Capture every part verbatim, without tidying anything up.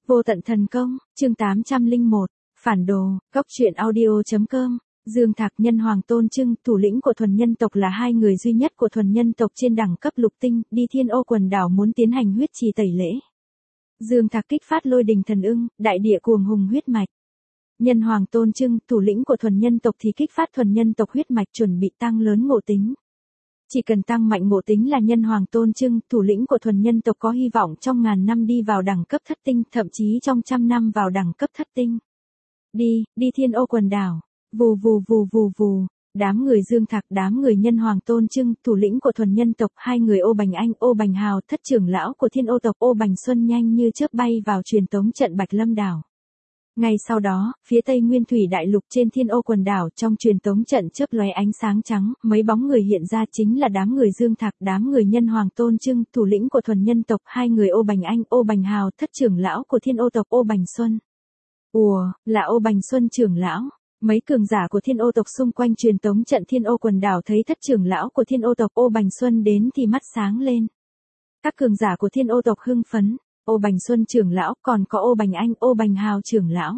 Vô tận thần công, chương tám trăm lẻ một, phản đồ, góc truyện audio.com. Dương Thạc Nhân Hoàng Tôn Trưng, thủ lĩnh của thuần nhân tộc là hai người duy nhất của thuần nhân tộc trên đẳng cấp lục tinh, đi Thiên Ô quần đảo muốn tiến hành huyết trì tẩy lễ. Dương Thạc kích phát lôi đình thần ưng, đại địa cuồng hùng huyết mạch. Nhân Hoàng Tôn Trưng, thủ lĩnh của thuần nhân tộc thì kích phát thuần nhân tộc huyết mạch chuẩn bị tăng lớn ngộ tính. Chỉ cần tăng mạnh ngộ tính là Nhân Hoàng Tôn Trưng, thủ lĩnh của thuần nhân tộc có hy vọng trong ngàn năm đi vào đẳng cấp thất tinh, thậm chí trong trăm năm vào đẳng cấp thất tinh. Đi, đi Thiên Ô quần đảo. Vù vù vù vù vù, đám người Dương Thạc, đám người Nhân Hoàng Tôn Trưng, thủ lĩnh của thuần nhân tộc, hai người Ô Bành Anh, Ô Bành Hào, thất trưởng lão của Thiên Ô tộc Ô Bành Xuân nhanh như chớp bay vào truyền tống trận Bạch Lâm đảo. Ngay sau đó, phía Tây Nguyên Thủy Đại Lục trên Thiên Ô quần đảo trong truyền tống trận chớp lóe ánh sáng trắng, mấy bóng người hiện ra chính là đám người Dương Thạc, đám người Nhân Hoàng Tôn Trưng, thủ lĩnh của thuần nhân tộc, hai người Ô Bành Anh, Ô Bành Hào, thất trưởng lão của Thiên Ô tộc Ô Bành Xuân. Ùa, là Ô Bành Xuân trưởng lão. Mấy cường giả của Thiên Ô tộc xung quanh truyền tống trận Thiên Ô quần đảo thấy thất trưởng lão của Thiên Ô tộc Ô Bành Xuân đến thì mắt sáng lên. Các cường giả của Thiên Ô tộc hưng phấn, Ô Bành Xuân trưởng lão, còn có Ô Bành Anh, Ô Bành Hào trưởng lão.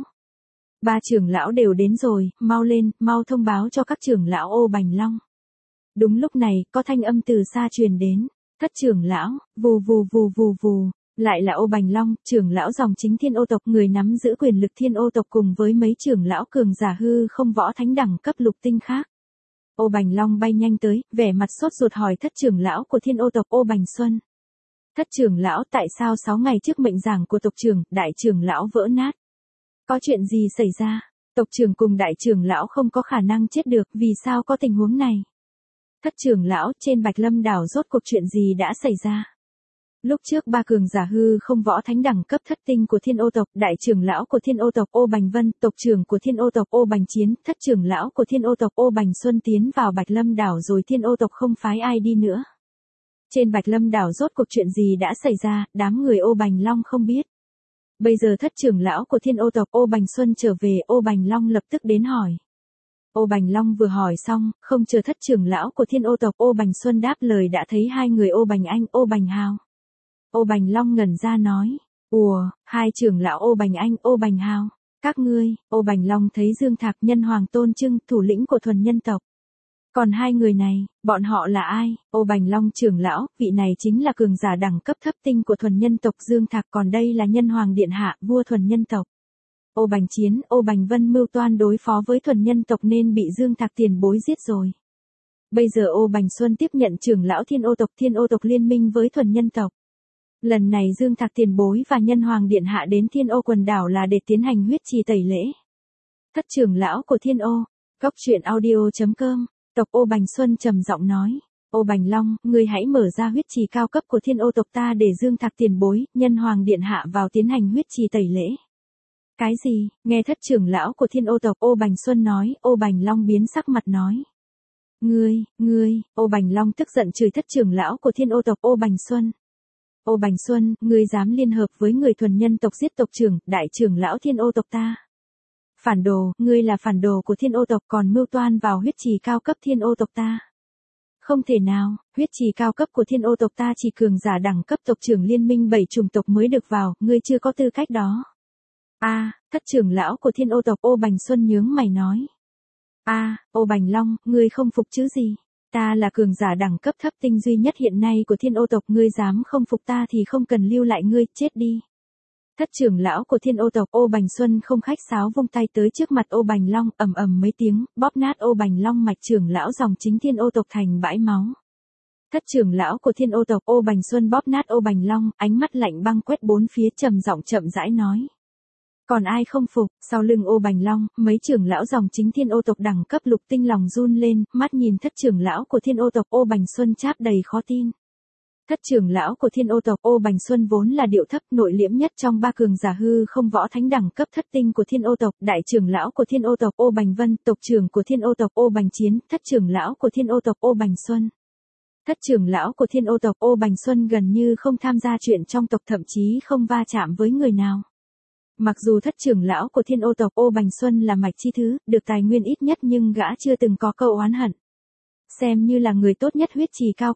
Ba trưởng lão đều đến rồi, mau lên, mau thông báo cho các trưởng lão Ô Bành Long. Đúng lúc này, có thanh âm từ xa truyền đến, thất trưởng lão, vù vù vù vù vù. Lại là Ô Bành Long, trưởng lão dòng chính Thiên Ô tộc, người nắm giữ quyền lực Thiên Ô tộc cùng với mấy trưởng lão cường giả hư không võ thánh đẳng cấp lục tinh khác. Ô Bành Long bay nhanh tới, vẻ mặt sốt ruột hỏi thất trưởng lão của Thiên Ô tộc Ô Bành Xuân. Thất trưởng lão, tại sao sáu ngày trước mệnh giảng của tộc trưởng, đại trưởng lão vỡ nát? Có chuyện gì xảy ra? Tộc trưởng cùng đại trưởng lão không có khả năng chết được, vì sao có tình huống này? Thất trưởng lão, trên Bạch Lâm đảo rốt cuộc chuyện gì đã xảy ra? Lúc trước ba cường giả hư không võ thánh đẳng cấp thất tinh của Thiên Ô tộc, đại trưởng lão của Thiên Ô tộc Ô Bành Vân, tộc trưởng của Thiên Ô tộc Ô Bành Chiến, thất trưởng lão của Thiên Ô tộc Ô Bành Xuân tiến vào Bạch Lâm đảo rồi Thiên Ô tộc không phái ai đi nữa. Trên Bạch Lâm đảo rốt cuộc chuyện gì đã xảy ra, đám người Ô Bành Long không biết. Bây giờ thất trưởng lão của Thiên Ô tộc Ô Bành Xuân trở về, Ô Bành Long lập tức đến hỏi. Ô Bành Long vừa hỏi xong, không chờ thất trưởng lão của Thiên Ô tộc Ô Bành Xuân đáp lời đã thấy hai người Ô Bành Anh, Ô Bành Hào. Ô Bành Long ngẩn ra nói, ùa, hai trưởng lão Ô Bành Anh, Ô Bành Hào, các ngươi. Ô Bành Long thấy Dương Thạc, Nhân Hoàng Tôn Trưng, thủ lĩnh của thuần nhân tộc. Còn hai người này, bọn họ là ai? Ô Bành Long trưởng lão, vị này chính là cường giả đẳng cấp thấp tinh của thuần nhân tộc Dương Thạc, còn đây là Nhân Hoàng Điện Hạ, vua thuần nhân tộc. Ô Bành Chiến, Ô Bành Vân mưu toan đối phó với thuần nhân tộc nên bị Dương Thạc tiền bối giết rồi. Bây giờ Ô Bành Xuân tiếp nhận trưởng lão Thiên Ô tộc, Thiên Ô tộc liên minh với thuần nhân tộc. Lần này Dương Thạc tiền bối và Nhân Hoàng Điện Hạ đến Thiên Ô quần đảo là để tiến hành huyết trì tẩy lễ. Thất trưởng lão của Thiên Ô, góc truyện audio.com, tộc Ô Bành Xuân trầm giọng nói, Ô Bành Long, ngươi hãy mở ra huyết trì cao cấp của Thiên Ô tộc ta để Dương Thạc tiền bối, Nhân Hoàng Điện Hạ vào tiến hành huyết trì tẩy lễ. Cái gì? Nghe thất trưởng lão của Thiên Ô tộc Ô Bành Xuân nói, Ô Bành Long biến sắc mặt nói. Ngươi, ngươi, Ô Bành Long tức giận chửi thất trưởng lão của Thiên Ô tộc Ô Bành Xuân. Ô Bành Xuân, ngươi dám liên hợp với người thuần nhân tộc giết tộc trưởng, đại trưởng lão Thiên Ô tộc ta. Phản đồ, ngươi là phản đồ của Thiên Ô tộc còn mưu toan vào huyết trì cao cấp Thiên Ô tộc ta. Không thể nào, huyết trì cao cấp của Thiên Ô tộc ta chỉ cường giả đẳng cấp tộc trưởng liên minh bảy chủng tộc mới được vào, ngươi chưa có tư cách đó. A, à, thất trưởng lão của Thiên Ô tộc Ô Bành Xuân nhướng mày nói. A, à, Ô Bành Long, ngươi không phục chứ gì? Ta là cường giả đẳng cấp thấp tinh duy nhất hiện nay của Thiên Ô tộc, ngươi dám không phục ta thì không cần lưu lại ngươi, chết đi. Thất trưởng lão của Thiên Ô tộc Ô Bành Xuân không khách sáo vung tay tới trước mặt Ô Bành Long, ầm ầm mấy tiếng, bóp nát Ô Bành Long mạch trưởng lão dòng chính Thiên Ô tộc thành bãi máu. Thất trưởng lão của Thiên Ô tộc Ô Bành Xuân bóp nát Ô Bành Long, ánh mắt lạnh băng quét bốn phía trầm giọng chậm rãi nói. Còn ai không phục? Sau lưng Ô Bành Long, mấy trưởng lão dòng chính Thiên Ô tộc đẳng cấp lục tinh lòng run lên, mắt nhìn thất trưởng lão của Thiên Ô tộc Ô Bành Xuân cháp đầy khó tin. Thất trưởng lão của Thiên Ô tộc Ô Bành Xuân vốn là điệu thấp nội liễm nhất trong ba cường giả hư không võ thánh đẳng cấp thất tinh của Thiên Ô tộc, đại trưởng lão của Thiên Ô tộc Ô Bành Vân, tộc trưởng của Thiên Ô tộc Ô Bành Chiến, thất trưởng lão của Thiên Ô tộc Ô Bành Xuân. Thất trưởng lão của Thiên Ô tộc Ô Bành Xuân gần như không tham gia chuyện trong tộc, thậm chí không va chạm với người nào. Mặc dù thất trưởng lão của Thiên Ô tộc Ô Bành Xuân là mạch chi thứ, được tài nguyên ít nhất nhưng gã chưa từng có câu oán hận. Xem như là người tốt nhất huyết trì cao cấp.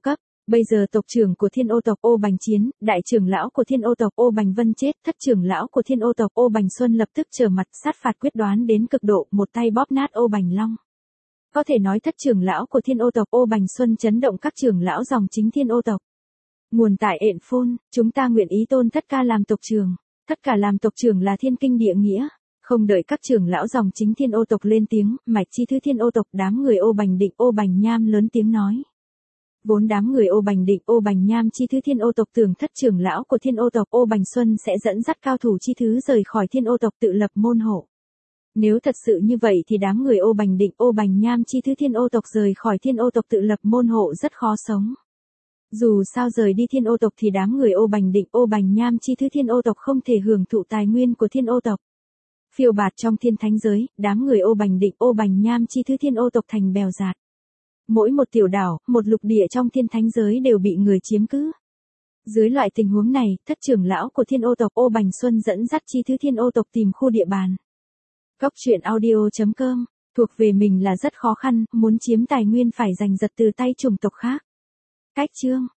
Bây giờ tộc trưởng của Thiên Ô tộc Ô Bành Chiến, đại trưởng lão của Thiên Ô tộc Ô Bành Vân chết, thất trưởng lão của Thiên Ô tộc Ô Bành Xuân lập tức trở mặt sát phạt quyết đoán đến cực độ, một tay bóp nát Ô Bành Long. Có thể nói thất trưởng lão của Thiên Ô tộc Ô Bành Xuân chấn động các trưởng lão dòng chính Thiên Ô tộc. Nguồn tại ện phôn, chúng ta nguyện ý tôn thất ca làm tộc trưởng, tất cả làm tộc trưởng là thiên kinh địa nghĩa. Không đợi các trưởng lão dòng chính Thiên Ô tộc lên tiếng, mạch chi thứ Thiên Ô tộc đám người Ô Bành Định Ô Bành Nham lớn tiếng nói. Vốn đám người Ô Bành Định Ô Bành Nham chi thứ Thiên Ô tộc tưởng thất trưởng lão của Thiên Ô tộc Ô Bành Xuân sẽ dẫn dắt cao thủ chi thứ rời khỏi Thiên Ô tộc tự lập môn hộ. Nếu thật sự như vậy thì đám người Ô Bành Định Ô Bành Nham chi thứ Thiên Ô tộc rời khỏi Thiên Ô tộc tự lập môn hộ rất khó sống. Dù sao rời đi Thiên Ô tộc thì đám người Ô Bành Định Ô Bành Nham chi thứ Thiên Ô tộc không thể hưởng thụ tài nguyên của Thiên Ô tộc. Phiêu bạt trong thiên thánh giới, đám người Ô Bành Định Ô Bành Nham chi thứ Thiên Ô tộc thành bèo dạt. Mỗi một tiểu đảo, một lục địa trong thiên thánh giới đều bị người chiếm cứ. Dưới loại tình huống này, thất trưởng lão của Thiên Ô tộc Ô Bành Xuân dẫn dắt chi thứ Thiên Ô tộc tìm khu địa bàn. Góc truyện audio chấm com, thuộc về mình là rất khó khăn, muốn chiếm tài nguyên phải giành giật từ tay chủng tộc khác. Cách chương